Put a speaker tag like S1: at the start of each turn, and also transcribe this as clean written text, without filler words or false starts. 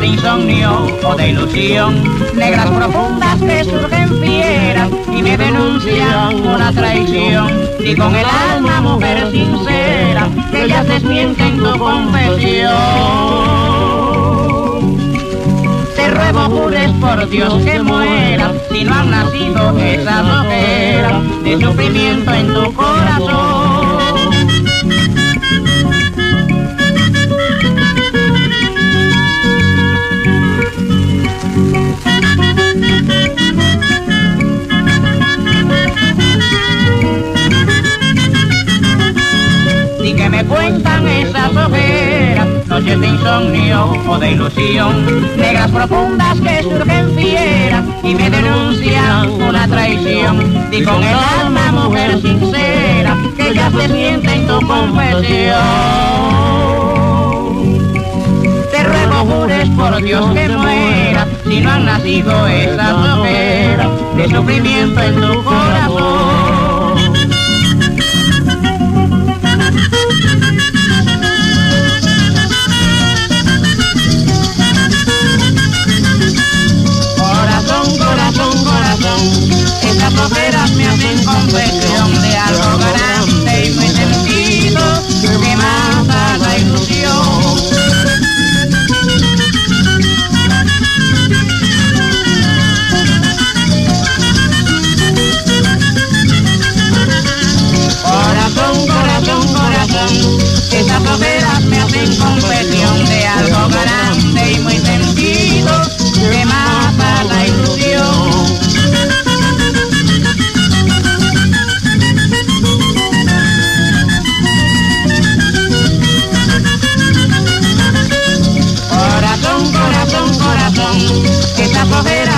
S1: insomnio o de ilusión, negras profundas que surgen fieras y me denuncian una traición. Y con el alma, mujer sincera, que ellas desmienten tu confesión. Te ruego jures por Dios que mueras, si no han nacido esas ojeras de sufrimiento en tu corazón. Y que me cuentan esas ojeras, noches de insomnio o de ilusión, negras profundas que surgen fieras y me denuncian una traición. Y con el alma, mujer sincera, que ellas desmienten tu confesión. Te ruego jures por Dios que mueras, si no han nacido esas ojeras de sufrimiento en tu corazón. Esas ojeras me hacen confesión de algo grande y muy sentido que mata la ilusión. Corazón, corazón, corazón, esas ojeras me hacen confesión de algo grande y muy sentido que mata la ilusión. Corazón, corazón, corazón, esas ojeras